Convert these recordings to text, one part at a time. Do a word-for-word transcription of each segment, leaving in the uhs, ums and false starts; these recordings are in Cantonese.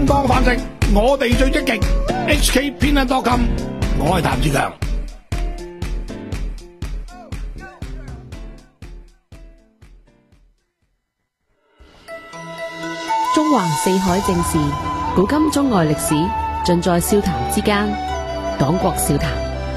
正當飯食，我哋最積極。H K 偏袒多金，我係譚志強。 中環四海正事，古今中外歷史，盡在笑談之間。黨國笑談。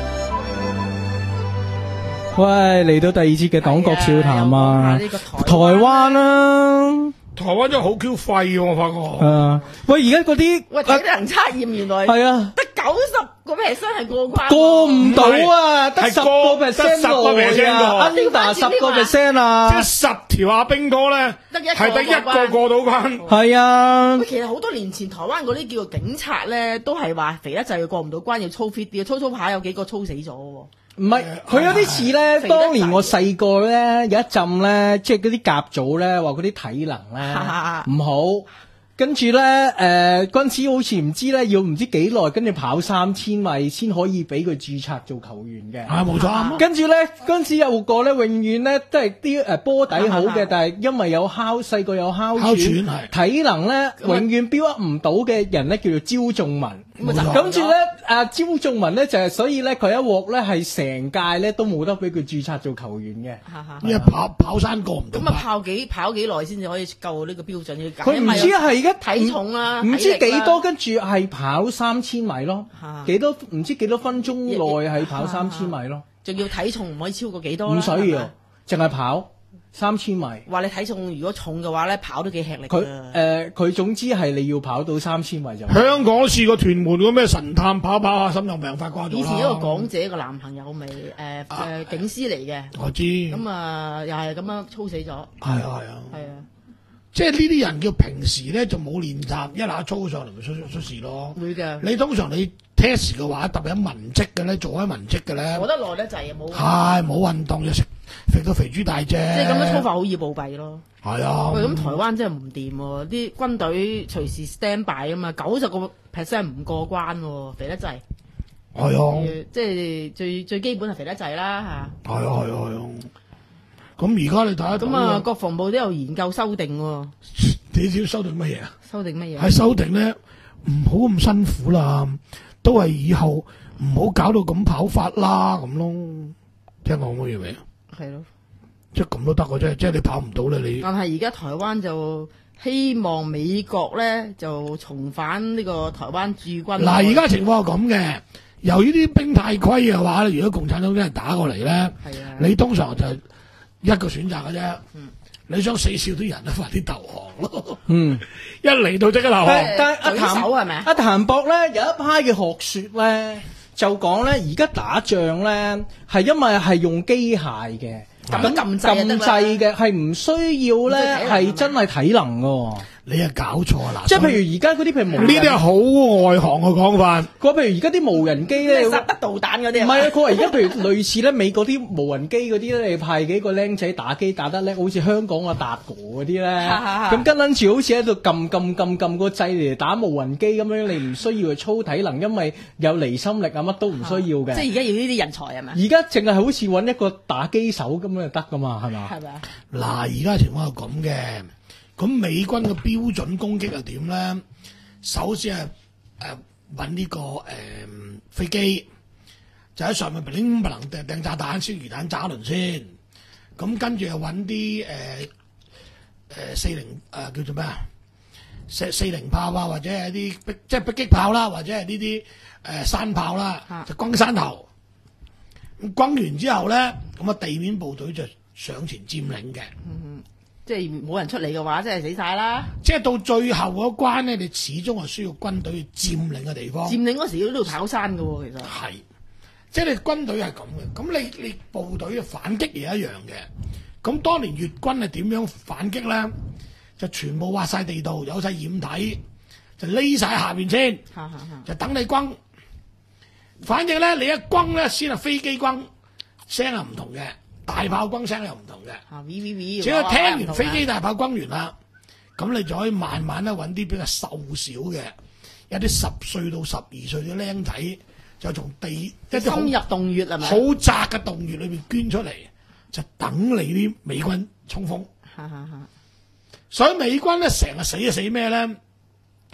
喂，嚟到第二節嘅黨國笑談啊！台灣啦， 台灣真係好 Q 廢喎，我發覺。 誒，喂，而家嗰啲喂體能測驗原來係啊， 得九十個 percent 係過關， 過唔到啊，得十個 percent 十個 percent 啊 ，Linda 十個 percent 啊， 即係十條阿兵哥咧，係得一個過到關。 係啊， 其實好多年前台灣嗰啲叫做警察咧，都係話肥得滯過唔到關，要操 fit 啲，操操下有幾個操死咗喎。 唔係，佢有啲似咧，當年我細個咧有一陣咧，即係嗰啲甲組咧話嗰啲體能咧唔好，跟住咧誒嗰陣時好似唔知咧要唔知幾耐，跟住跑三千米先可以俾佢註冊做球員嘅。 啊，冇錯。 跟住咧嗰陣時有個咧，永遠咧都係啲誒波底好嘅，但係因為有哮細個有哮喘，體能咧永遠標唔到嘅人咧叫做焦仲文。跟住咧，阿焦仲文咧就係，所以咧佢一鑊咧係成屆咧都冇得俾佢註冊做球員嘅， 因為跑跑山過唔到。 咁啊跑幾跑幾耐先至可以夠呢個標準？要佢唔知係而家體重啦， 唔知幾多，跟住係跑三千米咯，幾多唔知幾多分鐘內係跑三千米咯， 仲要體重唔可以超過幾多？ 唔需要，淨係跑三千米。 話你體重如果重嘅話咧，跑都幾吃力。 佢誒佢總之係你要跑到三千米就。 香港都試過屯門嗰咩神探跑跑下心臟病發掛咗啦。 以前一個港姐個男朋友咪誒誒警司嚟嘅， 我知。 咁啊又係咁樣操死咗。 係啊係啊。 係啊。 即係呢啲人叫平時咧就冇練習，一下操上嚟咪出出事咯。 會嘅。 你通常你 test 嘅話，特別喺文職嘅咧，做開文職嘅咧， 我覺得耐得滯冇。 係冇運動就食肥到肥豬大隻。即係咁樣操法好易暴斃咯。 係啊。 喂，咁台灣真係唔掂喎，啲軍隊隨時 stand by 啊嘛，九十個 percent 唔過關喎，肥得滯。 係啊。 即係最最基本係肥得滯啦嚇。 係啊係啊係啊。咁而家你睇下， 咁啊，國防部都有研究修訂喎。 你知修訂乜嘢啊？ 修訂乜嘢？ 係修訂咧，唔好咁辛苦啦，都係以後唔好搞到咁跑法啦，咁咯。聽講乜嘢未啊？係咯，即係咁都得嘅啫，即係你跑唔到咧，你。但係而家台灣就希望美國咧就重返呢個台灣駐軍。嗱，而家情況係咁嘅，由於啲兵太虧嘅話咧，如果共產黨真係打過嚟咧，你通常就一個選擇嘅啫，嗯、你想死少啲人咧，快啲投降咯。嗯，一嚟到即刻投降。但係阿譚阿譚博咧有一派嘅學說咧，就講咧而家打仗咧係因為係用機械嘅，咁撳撳掣嘅係唔需要咧係真係體能嘅。 你係搞錯啦！ 即係譬如而家嗰啲譬如無人， 呢啲係好外行嘅講法。 佢話譬如而家啲無人機咧， 殺得導彈嗰啲。 唔係啊！佢話而家譬如類似咧美國啲無人機嗰啲咧，你派幾個僆仔打機打得叻，好似香港嘅達哥嗰啲咧，咁跟撚住好似喺度撳撳撳撳個掣嚟打無人機咁樣，你唔需要去操體能，因為有離心力啊，乜都唔需要嘅。 即係而家要呢啲人才係咪？ 而家淨係好似揾一個打機手咁樣就得噶嘛，係嘛？ 係咪啊？ 嗱，而家情況係咁嘅。咁美軍嘅標準攻擊係點咧？首先係誒揾呢個誒、呃、飛機，就喺上面砰砰掟掟炸彈、燒魚彈炸一輪先。咁跟住又揾啲誒誒四零誒叫做咩啊？四四零炮啊，或者係啲迫即係迫擊炮啦，或者係呢啲誒山炮啦，就轟山頭。咁轟完之後咧，咁啊地面部隊就上前佔領嘅。嗯即係冇人出嚟嘅話，真係死晒啦！即係到最後嗰關咧，你始終係需要軍隊去佔領嘅地方。佔領嗰時要喺度跑山㗎喎，其實係，即係你軍隊係咁嘅。咁你你部隊嘅反擊亦一樣嘅。咁當年越軍係點樣反擊咧？就全部挖晒地道，有晒掩體，就匿晒喺下邊先，就等你轟。反正咧，你一轟咧，先係飛機轟，聲係唔同嘅。大炮轟聲又唔同嘅，只要聽完飛機大炮轟完啦，咁你就可以慢慢咧揾啲比較瘦小嘅，有啲十歲到十二歲嘅僆仔，就從地一啲深入洞穴係咪？好窄嘅洞穴裏邊捐出嚟，就等你啲美軍衝鋒。所以美軍咧成日死就死咩咧？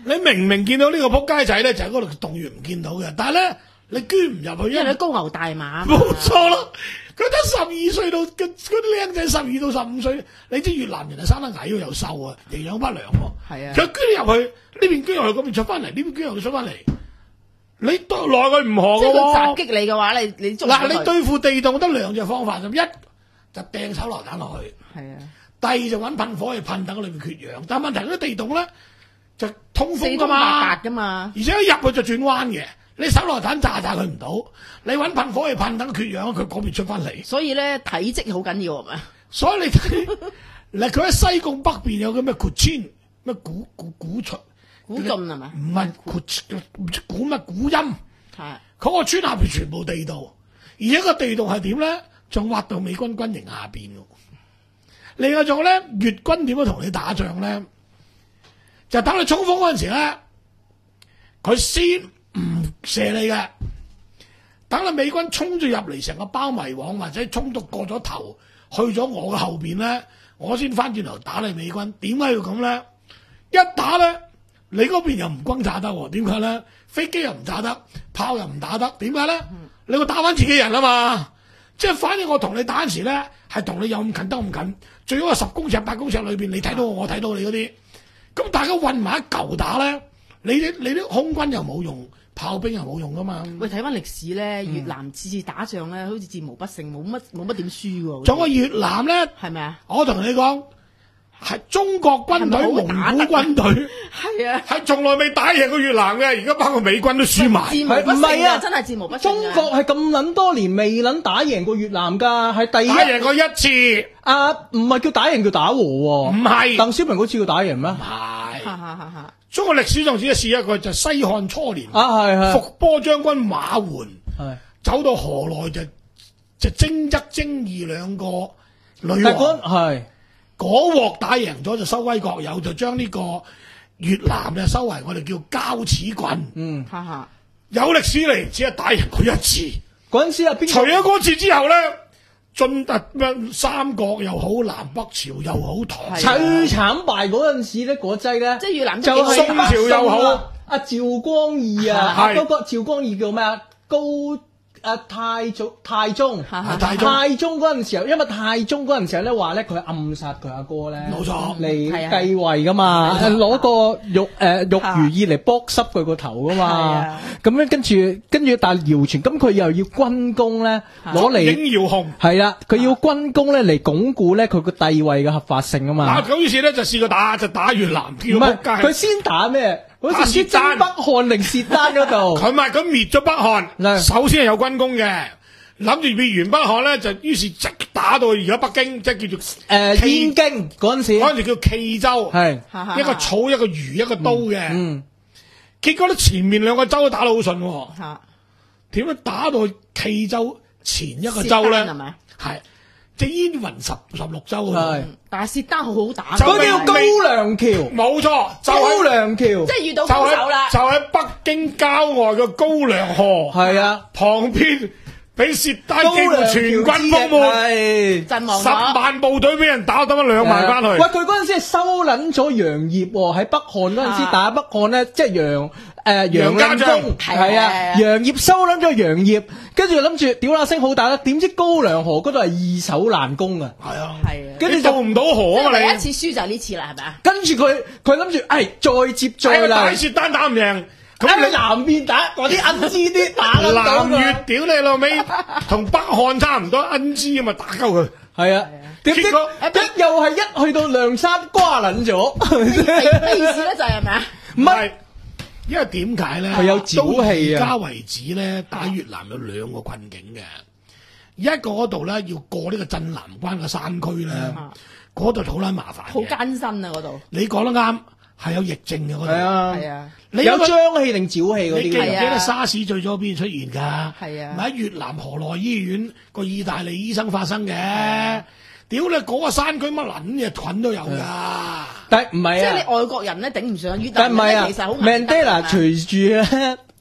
你明明見到呢個仆街仔咧，就喺嗰度動員唔見到嘅，但係咧你捐唔入去， 因為你高牛大馬。 冇錯啦，佢得十二歲到嗰嗰啲僆仔十二到十五歲，你知越南人係生得矮又瘦啊，營養不良喎。 係啊， 佢捐入去呢邊捐入去，嗰邊出翻嚟，呢邊捐入去出翻嚟，你對內佢唔何即係佢嘅喎。 襲擊你嘅話，你你捉嗱，你對付地洞得兩隻方法，就一就掟手榴彈落去。 係啊， 第二就揾噴火去噴，等佢裏面缺氧。但係問題嗰啲地洞咧就通風㗎四通八嘛， 達㗎嘛， 而且一入去就轉彎嘅。你手榴彈炸炸佢唔到，你揾噴火去噴，等佢缺氧，佢嗰邊出翻嚟。 所以咧體積好緊要係咪？ 所以你睇，嗱佢喺西貢北邊有個咩古村，咩古古古出古晉係咪？ 唔係古古乜古音， 係嗰個村下邊全部地道，而且個地道係點咧？仲挖到美軍軍營下邊喎。另外仲咧，越軍點樣同你打仗咧？就等你衝鋒嗰陣時咧，佢先唔射你嘅，等你美軍衝咗入嚟，成個包圍網或者衝到過咗頭，去咗我嘅後邊咧，我先翻轉頭打你美軍。點解要咁咧？一打咧，你嗰邊又唔轟炸得喎？點解咧？飛機又唔炸得，炮又唔打得，點解咧？你會打翻自己人啊嘛！即係反正我同你打嗰時咧，係同你有咁近得咁近，最好係十公尺、八公尺裏邊，你睇到我，我睇到你嗰啲，咁大家混埋一嚿打咧，你啲你啲空軍又冇用，炮兵又冇用噶嘛。 喂，睇翻歷史咧，越南次次打仗咧，好似戰無不勝，冇乜冇乜點輸喎。 仲有越南咧， 係咪啊？ 我同你講，係中國軍隊、蒙古軍隊係啊， 係從來未打贏過越南嘅，而家包括美軍都輸埋。 戰無不唔係啊勝啊，真係戰無不勝啊。 中國係咁撚多年未撚打贏過越南㗎，係第一打贏過一次， 啊，唔係叫打贏叫打和喎。 唔係鄧小平嗰次叫打贏咩？ 係哈哈哈哈中國歷史上只係試一個，就係西漢初年， 啊係係伏波將軍馬援係。 走到河內就就征一征二兩個女但王， 嗰係嗰鑊打贏咗就收歸國有，就將呢個越南就收為我哋叫交趾郡。 嗯哈哈， 有歷史嚟，只係打贏佢一次。 嗰陣時啊，邊除咗嗰次之後咧，晉特咩三國又好，南北朝又好，唐係啊最慘敗嗰陣時咧，嗰劑咧即係越南就係都幾宋朝又好阿趙光義啊， 係嗰個趙光義叫咩啊？高啊太祖太宗， 哈哈太宗太宗嗰陣時候，因為太宗嗰陣時候咧話咧佢暗殺佢阿哥咧， 冇錯嚟繼位噶嘛，攞個玉誒玉如意嚟剝濕佢個頭噶嘛，咁樣跟住跟住但係謠傳，咁佢又要軍功咧攞嚟。 影遙紅。 係啦，佢要軍功咧嚟鞏固咧佢個帝位嘅合法性啊嘛。 嗱，咁於是咧就試過打就打越南，叫唔係仆街。 佢先打咩？好似打薛先丹征北漢定薛丹嗰度。 佢咪咁滅咗北漢， 係首先係有軍功嘅，諗住滅完北漢咧，就於是直打到而家北京，即係叫做誒冀燕京嗰陣時嗰陣時叫冀州， 係哈哈一個草一個魚一個刀嘅。 嗯結果咧前面兩個州都打得好順喎， 嚇點樣打到冀州前一個州咧？ 薛丹係咪？ 係即係燕雲十十六州係啊！ 但係薛丹好好打㗎， 就嗰叫高粱橋， 冇錯，就高喺粱橋即係遇到就高手啦喺。就喺北京郊外嘅高粱河係啊， 旁邊，俾薛丹高幾乎粱橋全軍覆沒。 係。 陣十亡咗， 萬部隊俾人打，得翻兩萬翻喂， 去。 佢嗰陣時係收撚咗楊業喎，喺北漢嗰陣時啊打北漢咧，即係楊誒楊家將令公係係啊， 係係楊業收撚咗楊業，跟住諗住屌啦聲好打啦，點知高粱河嗰度係易守難攻啊！ 係啊， 係啊， 跟住就你渡唔到河啊嘛你。 第一次輸就係呢次啦，係咪啊？ 跟住佢佢諗住，誒再接再係啊打厲， 薛丹打唔贏， 咁你咁你南邊打嗰啲恩支啲打得到南越㗎， 屌你老味，同北漢差唔多，恩支咁啊打鳩佢。 係啊，點知結果一又係一去到梁山瓜撚咗， 咩意思咧？就係係咪啊？ 唔係。 因為點解咧？ 佢有沼氣啊到而家為止咧，打越南有兩個困境嘅，一個嗰度咧要過呢個鎮南關嘅山區咧，嗰度好撚麻煩好嘅。 艱辛啊！嗰度你講得啱，係有疫症嘅嗰度。 係啊， 係啊， 你有有瘴氣定沼氣嗰你記唔記啲嘅， 係啊得沙士最咗邊出現㗎？ 係啊咪喺越南河內醫院個意大利醫生發生嘅。屌你嗰個山區乜撚嘢菌都有㗎。 但係唔係啊即係你？外國人咧頂唔上，越南但唔係啊人咧其實好難得㗎 ，Mandela 嘛隨住咧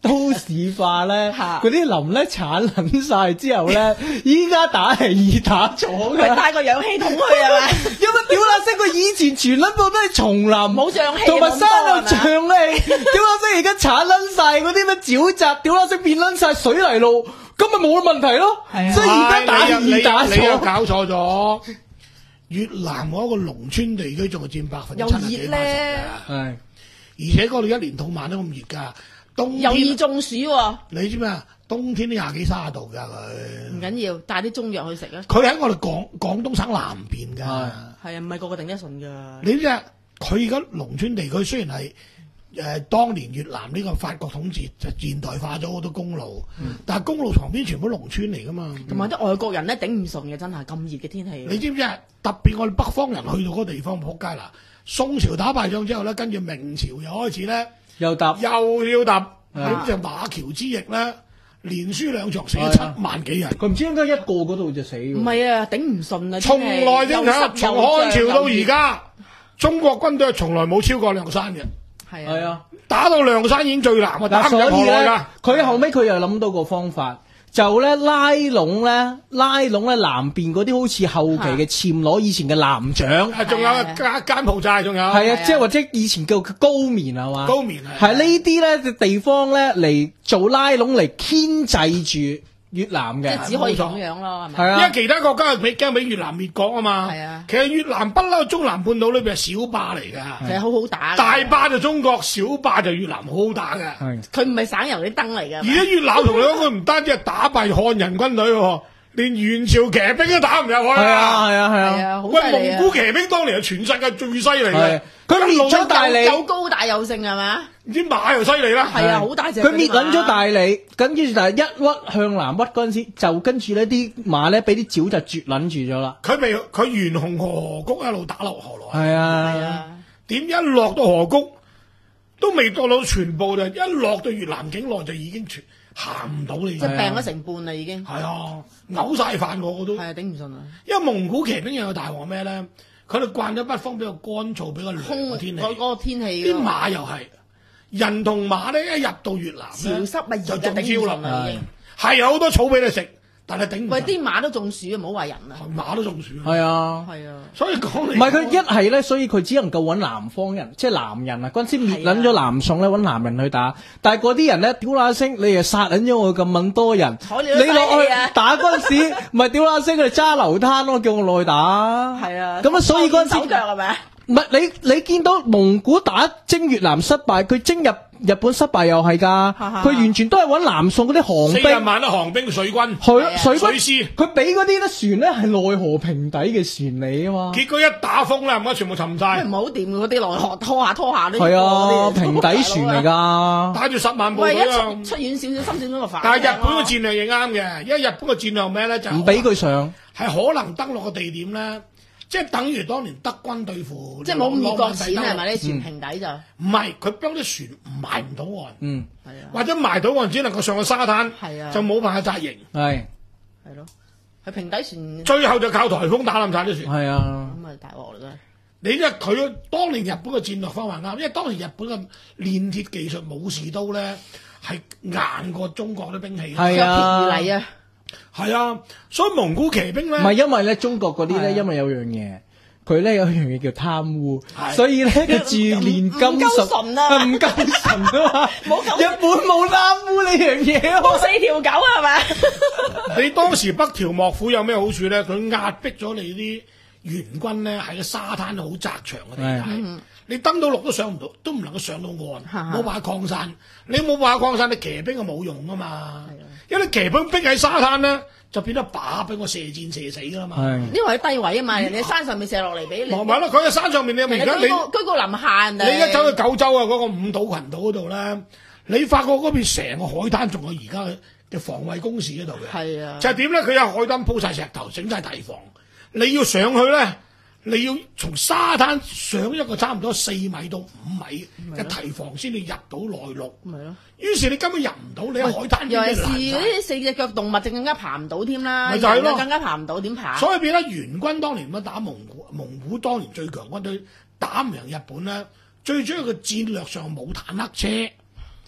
都市化咧， 嚇嗰啲林咧鏟撚晒之後咧，依家打係易打咗咪嘅。 帶個氧氣筒去係咪？ 因為屌乸聲，佢以前全撚部都係叢林， 冇瘴氣同埋山有咁多係咪瘴氣。屌乸聲而家鏟撚晒嗰啲咩沼澤，屌乸聲變撚晒水泥路，咁咪冇問題咯。 係啊所以而家打係易打你你又咗。 搞錯咗。越南嗰個農村地區仲係佔百分之又七十幾八十熱咧㗎， 係而且嗰度一年到晚都咁熱㗎。冬又易天中暑喎， 你知咩啊？冬天都廿幾卅度㗎佢。 唔緊要，帶啲中藥去食啊。 佢喺我哋廣廣東省南邊㗎。 係啊，唔係個個頂得順㗎。 你知啊？佢而家農村地區雖然係誒、呃、當年越南呢個法國統治就現代化咗好多公路， 嗯但係公路旁邊全部農村嚟㗎嘛。 同埋啲外國人咧頂唔順嘅，真係咁熱嘅天氣。 你知唔知啊？特別我哋北方人去到嗰個地方撲街啦！宋朝打敗仗之後咧，跟住明朝又開始咧， 又搭又要揼， 係咁就馬橋之役咧，連輸兩場死咗七萬幾人。 佢唔知應該一個嗰度就死喎。 唔係啊，頂唔順啊！ 從來真係正睇，從漢朝到而，家，中國軍隊係從來冇超過梁山嘅， 係係啊。 打到梁山已經最難啊，打嗱，所唔入河內以咧㗎。， 佢後尾佢又諗到個方法，就咧拉攏咧，拉攏咧南邊嗰啲好似後期嘅暹羅以前嘅南長， 啊，仲有係柬柬埔寨，仲有係啊， 啊即係或者以前叫高棉係嘛？ 高棉係呢啲咧嘅地方咧嚟做拉攏嚟牽制住越南嘅， 即係只可以咁樣咯，係咪？ 係啊因為。其他國家係俾驚俾越南滅國啊嘛。 係啊其實越南不嬲中南半島裏邊係小霸嚟㗎， 其實好好打嘅。 大霸就中國，小霸就越南，好好打㗎。 係佢唔係省油啲燈嚟㗎。 而家越南同你講，佢唔單止係打敗漢人軍隊喎，連元朝騎兵都打唔入去係啊係啊係啊， 係啊，好喂， 犀利啊蒙古騎兵當年係全世界最犀利係嘅， 佢滅咗大理， 又高大又盛係嘛？ 啲馬又犀利啦。 係啊，好大隻。 佢滅撚咗大理，跟住就係一屈向南屈嗰陣時，就跟住呢啲馬咧俾啲沼就絕撚住咗啦。 佢未佢沿紅河谷一路打落河內， 係啊， 係啊， 點一落到河谷都未到到全部就一落到越南境內就已經全行唔到你。 即係病咗成半啦已經。 係啊，嘔晒飯我我都。 係啊，頂唔順啊！ 因為蒙古騎兵有個大鑊咩咧？佢哋慣咗北方比較乾燥、比較涼空嘅天氣， 嗰嗰個天氣啲㗎馬又係人同馬咧，一入到越南潮咧濕咪熱就中啊頂唔招啦。 順啦已經。 係有好多草俾你食，但係頂唔喂， 順。 啲馬都中暑啊，唔好話人啊。 馬都中暑。 係啊。 係啊。 所以講嚟唔係佢一係咧，所以佢只能夠揾南方人，即係男人啊！嗰陣時滅撚咗南宋咧，揾男人去打。但係嗰啲人咧，屌乸聲，你又殺撚咗我咁撚多人， 睬你都你落去嘥氣啊打嗰陣時，唔係屌乸聲，佢哋揸流灘咯，叫我落去打。 係啊。 咁啊，所以嗰陣時手腳係咪啊？ 唔係你你見到蒙古打征越南失敗，佢征入日本失敗又係㗎， 哈佢完全都係揾南宋嗰啲航四十兵。 萬啲航兵水軍， 佢係啊水軍水師， 佢俾嗰啲咧船咧係內河平底嘅船嚟啊嘛。 結果一打風啦，唔該全部沉喂晒唔，係好掂嘅嗰啲來河拖下拖下都係啊， 嗰啲平底船嚟。㗎。 帶住十萬部喂，一隊啊出！出遠少少，深少少就反。 但係日本嘅戰略亦啱嘅，因為日本嘅戰略咩咧就唔俾佢上， 係可能登陸嘅地點咧，即係等於當年德軍對付即係冇咁易割錢係係咪？啲船平底就係唔係，佢將啲船埋唔到岸， 嗯， 啊， 或者埋到岸只能夠上個沙灘， 係啊就冇辦法紮營。 係係咯，係平底船最後就靠颱風打冧晒啲船。 係啊， 咁啊大鑊啦真係。 你因為佢當年日本嘅戰略方法啱，因為當年日本嘅煉鐵技術武士刀咧係硬過中國啲兵器。 係啊譬如嚟啊， 係啊，所以蒙古騎兵咧唔係因為咧中國嗰啲咧， 係啊因為有樣嘢。佢咧有一樣嘢叫貪污係， 所以咧佢住煉金唔夠屬純啊唔夠純啊嘛， 冇咁日本冇貪污呢樣嘢啊嘛冇四條狗係咪？ 你當時北條幕府有咩好處咧？佢壓迫咗你啲援軍咧，喺個沙灘好窄長嘅地帶，你登到陸都上唔到，都唔能夠上到岸，冇辦法擴散。你冇辦法擴散，你騎兵就冇用啊嘛。因為你騎兵逼喺沙灘咧，就變咗靶俾我射箭射死噶啦嘛。 係因為喺低位啊嘛，人哋山上面射落嚟俾你。 咪咪咯，佢喺山上面，你而家你人哋居高居高臨下人哋。 你而家走去九州啊，嗰、個五島群島嗰度咧，你發覺嗰邊成個海灘仲有而家嘅防衛工事喺度嘅。 係啊， 就係點咧？佢有海灘鋪晒石頭，整晒堤防。你要上去咧，你要從沙灘上一個差唔多四米到五米嘅堤防先至入到內陸。 咪咯。 於是你根本入唔到，你喺海灘尤邊其是就難晒。 啲四隻腳動物，就更加爬唔到添啦。 咪就係咯人更加爬唔到，點爬？ 所以變咗元軍當年咁打蒙古，蒙古當年最強軍隊打唔贏日本咧，最主要嘅戰略上冇坦克車，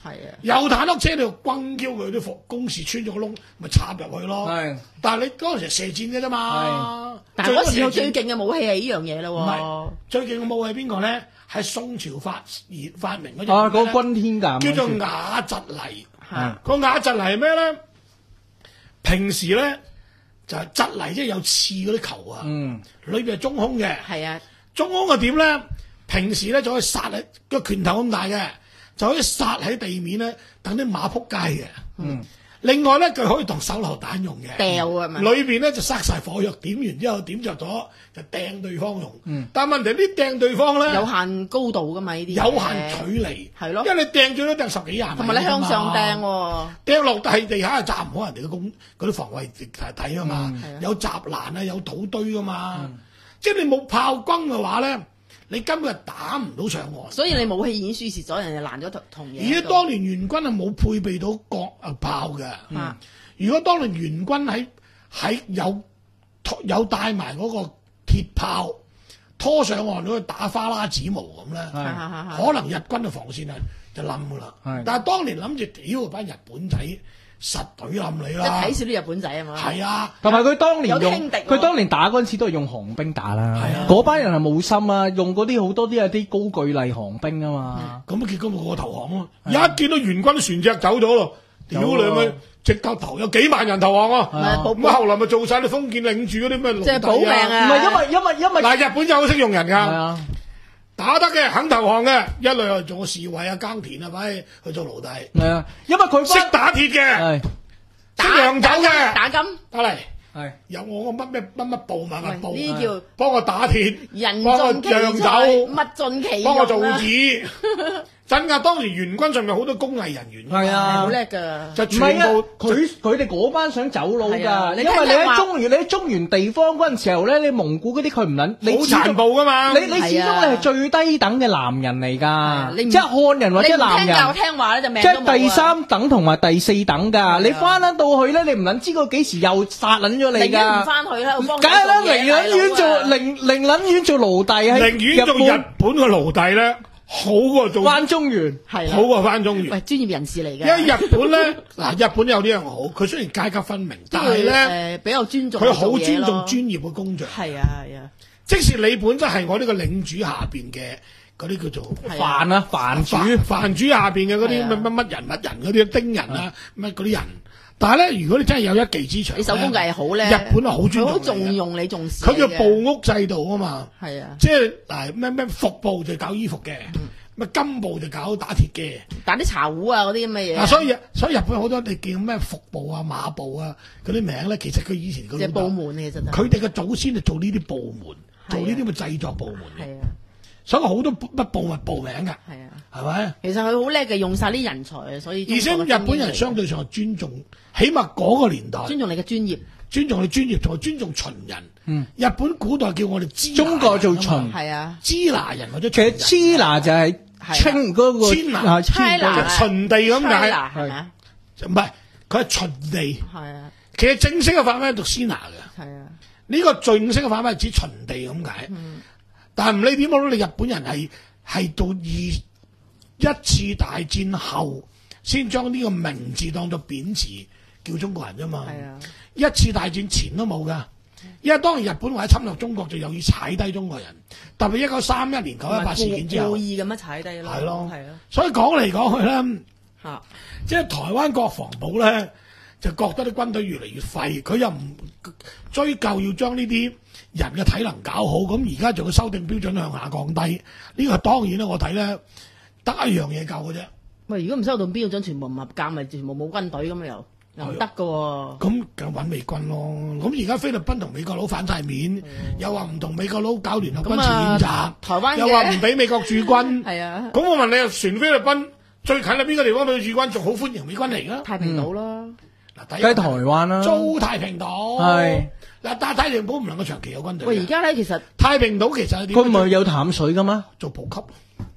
係啊， 有坦克車你就轟嬌佢啲服工事穿咗個窿，咪插入去咯。 係， 但係你嗰陣時射箭嘅啫嘛。 但係嗰時候最勁嘅武器係呢樣嘢咯。 唔係最勁嘅武器係邊個咧？係宋朝發而發明嗰隻。 啊，嗰個軍天艦叫做瓦疾泥。 係個瓦疾泥係咩咧？平時咧就係疾泥，即係有刺嗰啲球啊。 嗯， 裏邊係中空嘅。 係啊， 中空嘅點咧？平時咧就可以撒喺個拳頭咁大嘅，就可以撒喺地面咧，等啲馬撲街嘅。 嗯。 另外咧，佢可以當手榴彈用嘅， 掉啊嘛。 裏邊咧就塞晒火藥，點完之後點着咗就掟對方用。 嗯。 但係問題啲掟對方咧有限高度噶嘛呢啲。 有限距離。 係咯。 因為你掟咗都掟十幾廿米。 同埋你向上掟喎。 掟落地地下係炸唔好人哋嘅工嗰啲防衛睇啊嘛， 嗯、 有閘欄啊，有土堆噶嘛，嗯、即係你冇炮轟嘅話咧。你根本係打唔到上岸， 所以你武器已經輸蝕咗，人哋爛咗同嘢。 而且當年元軍係冇配備到國啊炮嘅。嗯、如果當年元軍喺喺有有帶埋嗰個鐵炮拖上岸去打花剌子模咁咧，可能日軍嘅防線啊就冧噶啦。但係當年諗住屌班日本仔。實隊冧你啦！ 即係睇少啲日本仔啊嘛。 係啊， 同埋佢當年用佢、啊、當年打嗰陣時都係用航兵打啦。係啊，嗰班人係冇心啊，用嗰啲好多啲係啲高巨麗航兵啊嘛。 咁、嗯、結果咪個投降咯。一見到元軍船隻走咗咯，屌你咪直頭投有幾萬人投降啊！咁啊後來咪做晒啲封建領主嗰啲咩奴隸啊？ 即係保命啊！ 唔係因為因為因為嗱，日本就好識用人㗎。係啊。 打得嘅肯投降嘅，一類去做侍衛啊、耕田啊，或者去做奴隸。 係啊，因為佢識打鐵嘅，識釀酒嘅， 打金得嚟。 係有我個乜咩乜乜部乜乜部， 呢啲叫幫我打鐵， 人幫我盡其釀才， 酒， 物盡其用幫我做紙。真㗎，當時元軍上面好多工藝人員， 係啊， 好叻㗎。 就全部佢佢哋嗰班想走佬㗎，因為你喺中原，你喺中原地方嗰陣時候咧，你蒙古嗰啲佢唔撚，你好殘暴㗎嘛。 你你始終你係最低等嘅男人嚟㗎，即係漢人或者男人。 你唔聽教聽話咧就命即係第三等同埋第四等㗎。你翻撚到去咧，你唔撚知佢幾時又殺撚咗你㗎。寧願唔翻去啦， 梗係啦，寧撚願做寧寧撚願做奴隸係。 寧願做日本嘅奴隸咧。好過做翻中原， 係好過翻中原。 喂，專業人士嚟嘅。 因為日本咧，嗱日本有呢樣好，佢雖然階級分明，但係咧誒比較尊重， 佢好尊重專業嘅工匠。 係啊係啊， 即使你本身係我呢個領主下邊嘅嗰啲叫做藩啊藩主， 藩主下邊嘅嗰啲乜乜乜人物人嗰啲丁人啊乜嗰啲人。但係咧，如果你真係有一技之長， 你手工藝好咧， 日本係好尊重， 好重用你重視。 佢叫部屋制度啊嘛， 係啊， 即係嗱咩咩服部就搞衣服嘅，咩金部就搞打鐵嘅， 打啲茶壺啊嗰啲咁嘅嘢。 啊，所以所以日本好多你見咩服部啊、馬部啊嗰啲名咧，其實佢以前嗰啲部門其實佢哋嘅祖先就做呢啲部門，做呢啲咁嘅製作部門嘅。 係啊。 所以好多乜部物報名㗎，係啊， 係咪？ 其實佢好叻嘅，用晒啲人才，所以而且日本人相對上係尊重，起碼嗰個年代尊重你嘅專業， 尊重你專業，同埋尊重秦人。 嗯， 日本古代叫我哋支中國做秦， 係啊， 支那人或者其實支那就係清嗰個支那，秦地咁解， 係咪？ 唔係，佢係秦地。 係啊， 其實正式嘅法名係讀支那嘅。 係啊， 呢個正式嘅法名係指秦地咁解。嗯。但係唔理點講，你日本人係係到二一次大戰後先將呢個名字當作貶詞叫中國人啫嘛。係啊，一次大戰前都冇噶，因為當然日本為咗侵略中國就有意踩低中國人，特別一九三一年九一八事件之後， 故意咁樣踩低咯。係咯，係咯。 所以講嚟講去咧， 嚇、啊， 即係台灣國防部咧就覺得啲軍隊越嚟越廢，佢又唔追究要將呢啲人嘅體能搞好，咁而家仲要修訂標準向下降低，呢、這個當然咧，我睇咧得一樣嘢夠嘅啫。 喂，如果唔修訂標準，全部唔合格，咪全部冇軍隊咁又又唔得㗎喎。 咁就揾美軍咯。咁而家菲律賓同美國佬反晒面，嗯、又話唔同美國佬搞聯合軍事演習， 啊、台灣又話唔俾美國駐軍。 係啊。咁我問你，船菲律賓最近喺邊個地方俾佢駐軍，仲好歡迎美軍嚟㗎？ 太平島啦。 嗱、嗯， 梗係台灣啦。 租太平島。係。嗱，但係太平島唔能夠長期有軍隊。 喂，而家咧其實太平島其實佢唔係有淡水噶嘛？ 做補給，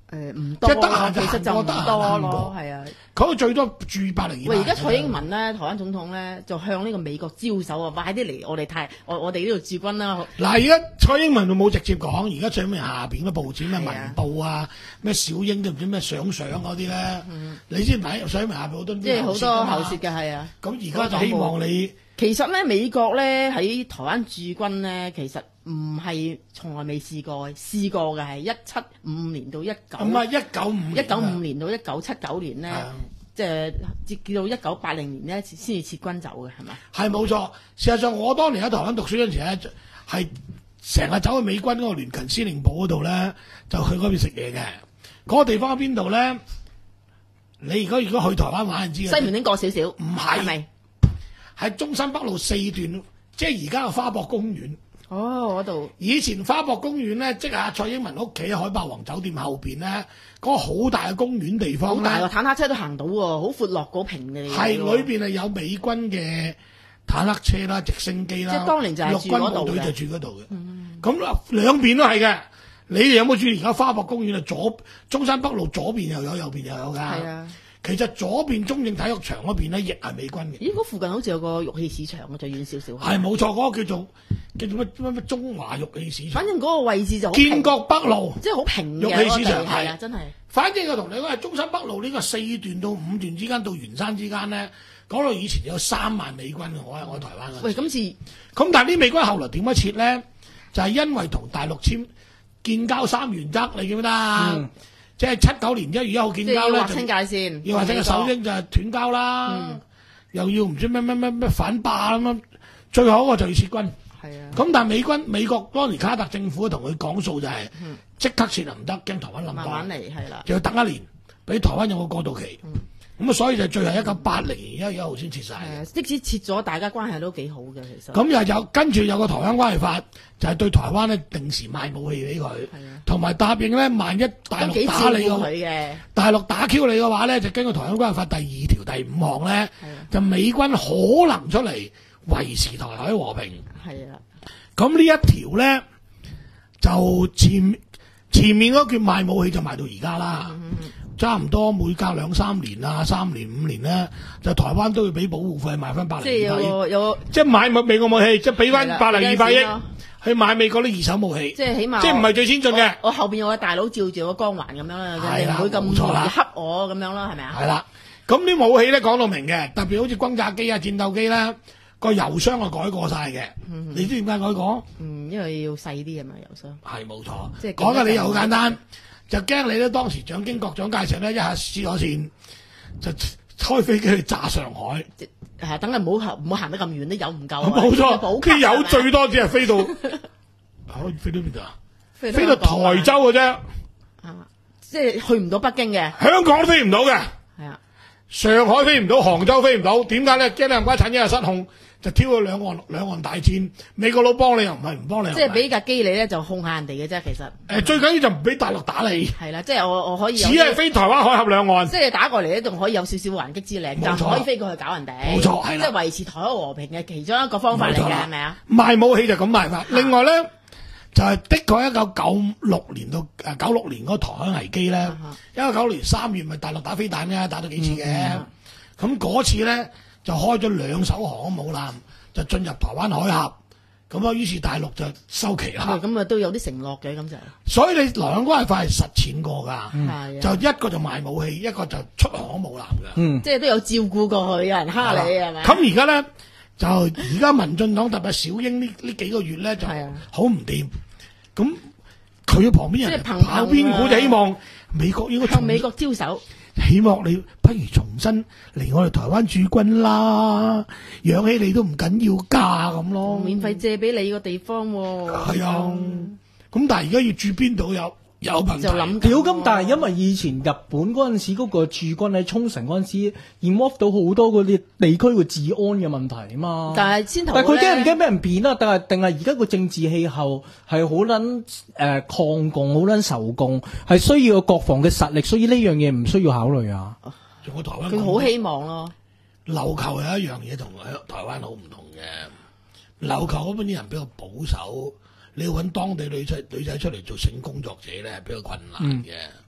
誒唔多， 即係得閒就其實就唔行過，得閒多行過咯，係啊。 佢最多住百零二百。 喂，而家蔡英文咧，台灣總統咧，就向呢個美國招手啊！快啲嚟我哋泰，我我哋呢度駐軍啦！ 嗱，而家蔡英文就冇直接講，而家上面下邊嘅報紙咩文報啊，咩小英都唔知咩想想嗰啲咧，你知唔知上面下邊好多即係好多後舌嘅係啊！ 咁而家就希望你。 其實咧，美國咧喺台灣駐軍咧，其實唔係從來未試過，試過嘅係一七五年到一九， 唔係一九五一九五年到一九七九年咧，即係至到一九八零年咧先至撤軍走嘅，係咪？ 係冇錯。事實上，我當年喺台灣讀書嗰陣時咧，係成日走去美軍嗰個聯勤司令部嗰度咧，就去嗰邊食嘢嘅。嗰、那個地方喺邊度咧？你如果如果去台灣玩，就知西門町過少少， 唔係咪？ 喺中山北路四段，即係而家嘅花博公園。 哦，嗰度以前花博公園咧，即係阿蔡英文屋企海霸王酒店後邊咧，嗰、那個好大嘅公園地方好大喎，坦克車都行到喎，好闊落嗰平嘅。 係裏邊係有美軍嘅坦克車啦、直升機啦， 即係當年就係住嗰度嘅，陸軍部隊就住嗰度嘅。 咁啦、嗯，兩邊都係嘅。你哋有冇注意而家花博公園啊？左中山北路左邊又有，右邊又有㗎。係啊。其實左邊中正體育場嗰邊咧，亦係美軍嘅。咦？ 嗰附近好似有個玉器市場啊，就遠少少。 係冇錯，嗰、那個叫做叫做乜乜乜中華玉器市場。 反正嗰個位置就好建國北路， 即係好平嘅玉器市場係啊，真係。 反正我同你講係中山北路呢個四段到五段之間到圓山之間咧，嗰度以前有三萬美軍嘅，我喺我台灣嗰陣。 喂，今次咁但係啲美軍後來點樣撤咧？就係、是、因為同大陸簽建交三原則，你記唔記得啊？嗯即係七九年一月一號建交咧， 要劃清界線， 要或者個首英就係斷交啦，嗯、又要唔知咩咩咩咩反霸咁樣，最後一個就要撤軍。係啊，咁但係美軍美國當年卡特政府同佢講數就係、是，即、嗯、刻撤唔得，驚台灣冧。慢慢嚟係啦，就要等一年，俾台灣有個過渡期。咁、嗯、啊，所以就最後一九八零年一月一號先撤晒。 即使撤咗，大家關係都幾好嘅其實。 咁又有跟住有個台灣關係法，就係、是、對台灣咧定時賣武器俾佢，同埋答應咧萬一大陸打你嘅，大陸打 Q 你嘅話咧，就根據台灣關係法第二條第五項咧，就美軍可能出嚟維持台海和平。係啊，咁呢一條咧就前前面嗰件賣武器就賣到而家啦。嗯差唔多每隔兩三年啊，三年五年咧，就台灣都要俾保護費買翻百零二百億。即係有有，即係買美國武器，即係俾翻百零二百億去買美國啲二手武器。即係起碼，即係唔係最先進嘅。我後邊有個大佬照住個光環咁樣啦，你唔會咁恰我咁樣啦，係咪啊？係啦，咁啲武器咧講到明嘅，特別好似轟炸機啊、戰鬥機啦，個油箱啊改過晒嘅。嗯、你知點解改過？嗯，因為要細啲啊嘛，油箱。係冇錯。即係講嘅理由好簡單。就驚你咧，當時蔣經國蔣介石咧一下輸咗線，就開飛機去炸上海。係等佢唔好唔好行得咁遠，啲油唔夠。冇錯，啲油最多只係飛到，可以飛到邊度啊？飛到台州嘅啫。啊，即係去唔到北京嘅。香港都飛唔到嘅。係啊，上海飛唔到，杭州飛唔到。點解咧？驚你唔該趁一日失控。就挑咗兩岸兩岸大戰，美國佬幫你又唔係，唔幫你又唔係。即係俾架機你咧，就控下人哋嘅啫。其實誒、呃，最緊要就唔俾大陸打你。係啦，即係我我可以只係飛台灣海峽兩岸。即係打過嚟咧，仲可以有少少還擊之力，就唔可以飛過去搞人哋。冇錯，係啦，即係維持台海和平嘅其中一個方法嚟嘅，係咪啊？賣武器就咁賣法。另外咧，就係、是、的確一九九六年到誒九六年嗰個台海危機咧，一九九六年三月咪大陸打飛彈嘅，打咗幾次嘅。咁嗰、嗯、次咧。就開咗兩艘航空母艦，就進入台灣海峽，咁啊，於是大陸就收旗啦。咁啊，都有啲承諾嘅，咁就。所以你兩岸關係法係實踐過㗎，嗯、就一個就賣武器，一個就出航空母艦㗎。嗯，即係都有照顧過佢，有人蝦你係咪？咁而家咧，就而家民進黨特別小英呢呢幾個月咧就好唔掂，咁佢旁邊人跑邊股就希望美國應該向美國招手。希望你不如重新嚟我哋台灣駐軍啦，養起你都唔緊要噶咁咯。免費借俾你個地方喎。係啊，咁但係而家要駐邊度有有問題。就諗屌咁，但係因為以前日本嗰陣時嗰個駐軍喺沖繩嗰陣時 involve 到好多嗰啲地區嘅治安嘅問題啊嘛。但係先頭，但係佢驚唔驚俾人扁啊？但係定係而家個政治氣候係好撚誒抗共，好撚仇共，係需要國防嘅實力，所以呢樣嘢唔需要考慮啊。仲有台灣，佢好希望咯。 琉球有一樣嘢同台灣好唔同嘅，琉球嗰邊啲人比較保守。你要揾當地女仔女仔出嚟做性工作者咧，係比較困難嘅。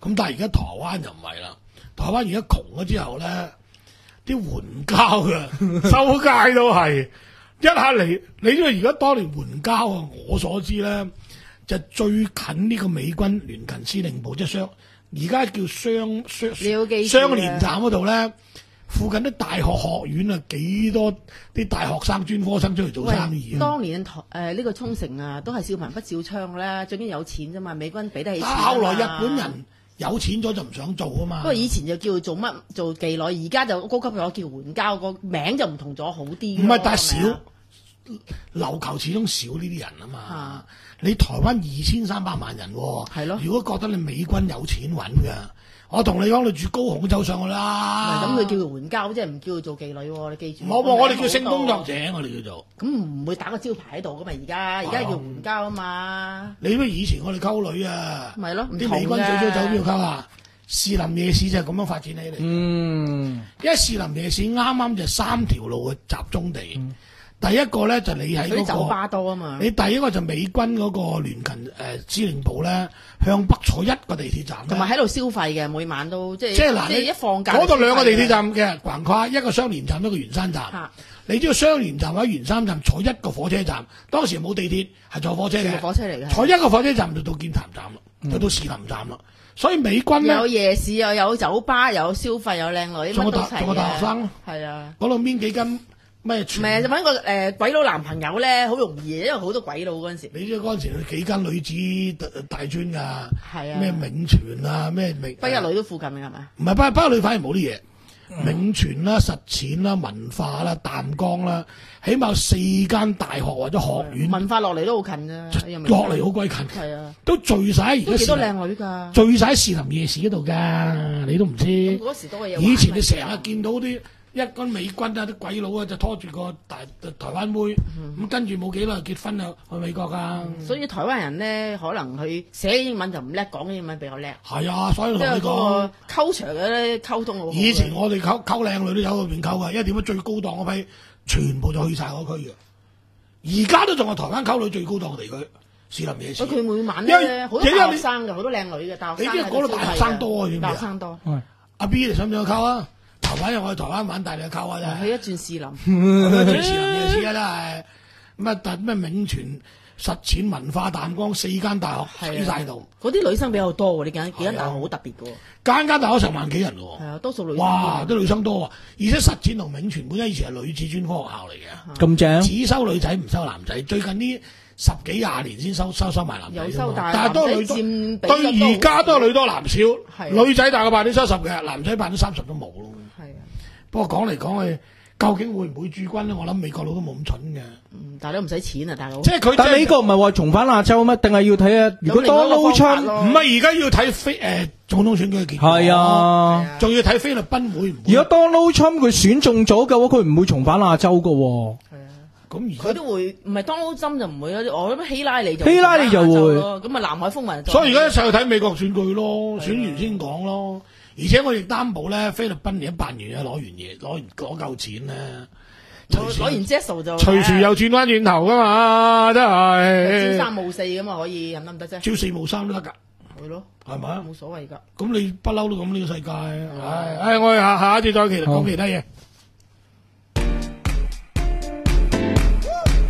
咁但係而家台灣就唔係啦，台灣而家窮咗之後咧，啲援交嘅周街都係一下嚟，你知道而家當年援交啊，我所知咧就最近呢個美軍聯勤司令部，即係雙而家叫雙雙雙連站嗰度咧。附近啲大學學院啊，幾多啲大學生、專科生出嚟做生意啊！ 當年台誒呢個沖繩啊，都係少貧不少娼啦，最緊有錢啫嘛，美軍俾得起錢。 但後來日本人有錢咗就唔想做啊嘛。不過以前就叫做乜做妓女，而家就高級咗叫援交，個名就唔同咗好啲。 唔係，但係少琉球始終少呢啲人啊嘛。啊你台灣二千三百萬人喎，係咯。如果覺得你美軍有錢揾嘅。我同你講，你住高雄走上去啦。 咁佢叫做援交，即係唔叫佢做妓女喎。你記住。 冇喎，我哋叫性工作者，我哋叫做。 咁唔會打個招牌喺度噶嘛？而家而家叫援交啊嘛。 你咩以前我哋溝女啊？ 咪咯， 啲美軍最早走邊度溝啊？士林夜市就係咁樣發展起嚟。嗯。因為士林夜市啱啱就三條路嘅集中地。嗯第一個咧就你喺嗰、那個酒吧多啊嘛， 你第一個就美軍嗰個聯勤誒司令部咧，向北坐一個地鐵站， 同埋喺度消費嘅，每晚都即係即係嗱， 你一放假嗰度兩個地鐵站嘅橫跨，一個雙連站，一個圓山站。啊、你知道雙連站或者圓山站坐一個火車站，當時冇地鐵，係坐火車嘅， 火車嚟嘅， 坐一個火車站就到劍潭站啦，嗯、就到士林站啦。所以美軍咧有夜市又有酒吧，又有消費，有靚女， 仲有大仲有大學生咯， 係啊， 嗰度邊幾斤？咩？唔係就揾個誒、呃、鬼佬男朋友咧，好容易，因為好多鬼佬嗰陣時。 你知嗰陣時幾間女子大專㗎？ 係啊。 咩銘傳啊？咩銘？ 北一女都附近㗎係咪？ 唔係北北一女反而冇啲嘢。銘傳啦、實踐啦、文化啦、淡江啦，起碼有四間大學或者學院。 文化落嚟都好近㗎， 落嚟好鬼近。 係啊。 都聚晒而家。 都幾多靚女㗎？ 聚晒喺士林夜市嗰度㗎，你都唔知。 嗰時多嘅嘢。 以前你成日見到啲。一軍美軍啊，啲鬼佬啊就拖住個大台灣妹，咁、嗯、跟住冇幾耐結婚啊去美國㗎、嗯。 所以台灣人咧，可能佢寫英文就唔叻，講英文比較叻。 係啊，所以同你講 ，culture 嘅咧溝通好。 以前我哋溝溝靚女都有去邊溝㗎，因為點解最高檔嗰批全部就去晒嗰區嘅。而家都仲係台灣溝女最高檔嘅地區，士林夜市。 佢每晚咧好多大學生嘅，好多靚女嘅大學生。 你知嗰度大學生多啊？ 大學生多。 阿 B 你想唔想去溝啊？台灣又我去台灣玩，帶你去溝啊！ 去一轉士林， 去一轉士林夜市啊！真係乜但咩銘傳、實踐、文化、淡江四間大學喺晒度。 嗰啲女生比較多喎，呢間幾間大學好特別嘅喎。 間間大學成萬幾人喎。 係啊，多數女生。 哇！啲女生多啊，而且實踐同銘傳本身以前係女子專科學校嚟嘅。 咁正。 只收女仔唔收男仔，最近呢十幾廿年先收收收埋男仔。 有收大， 但係都係女多。對而家都係女多男少，女仔大過百分之七十嘅，男仔百分之三十都冇咯。不過講嚟講去，究竟會唔會駐軍咧？我諗美國佬都冇咁蠢嘅。 嗯，但係都唔使錢啊，大佬。 即係佢。 但美國唔係話重返亞洲咩？定係要睇啊？如果 Donald Trump 唔係而家要睇菲誒總統選舉嘅結果。 係啊， 仲要睇菲律賓會唔會？ 如果 Donald Trump 佢選中咗嘅話，佢唔會重返亞洲㗎喎。 係啊，咁而佢都會，唔係 Donald Trump就唔會咯。我諗希拉里就希拉里就會。 咁啊，南海風雲。 所以而家一齊去睇美國選舉咯，選完先講咯。而且我亦擔保咧，菲律賓而家辦完嘢攞完嘢，攞完攞夠錢咧， 攞完 Jesso 就隨時又轉翻轉頭噶嘛，真係。 朝三暮四咁嘛，可以得唔得啫？ 朝四暮三都得㗎。 係咯， 係咪啊？ 冇所謂㗎。 咁你不嬲都咁呢個世界，唉唉，我哋下下一次再其講其他嘢。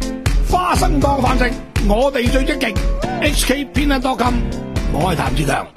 花生當飯食，我哋最積極。H K Peanut dot com，我係譚志強。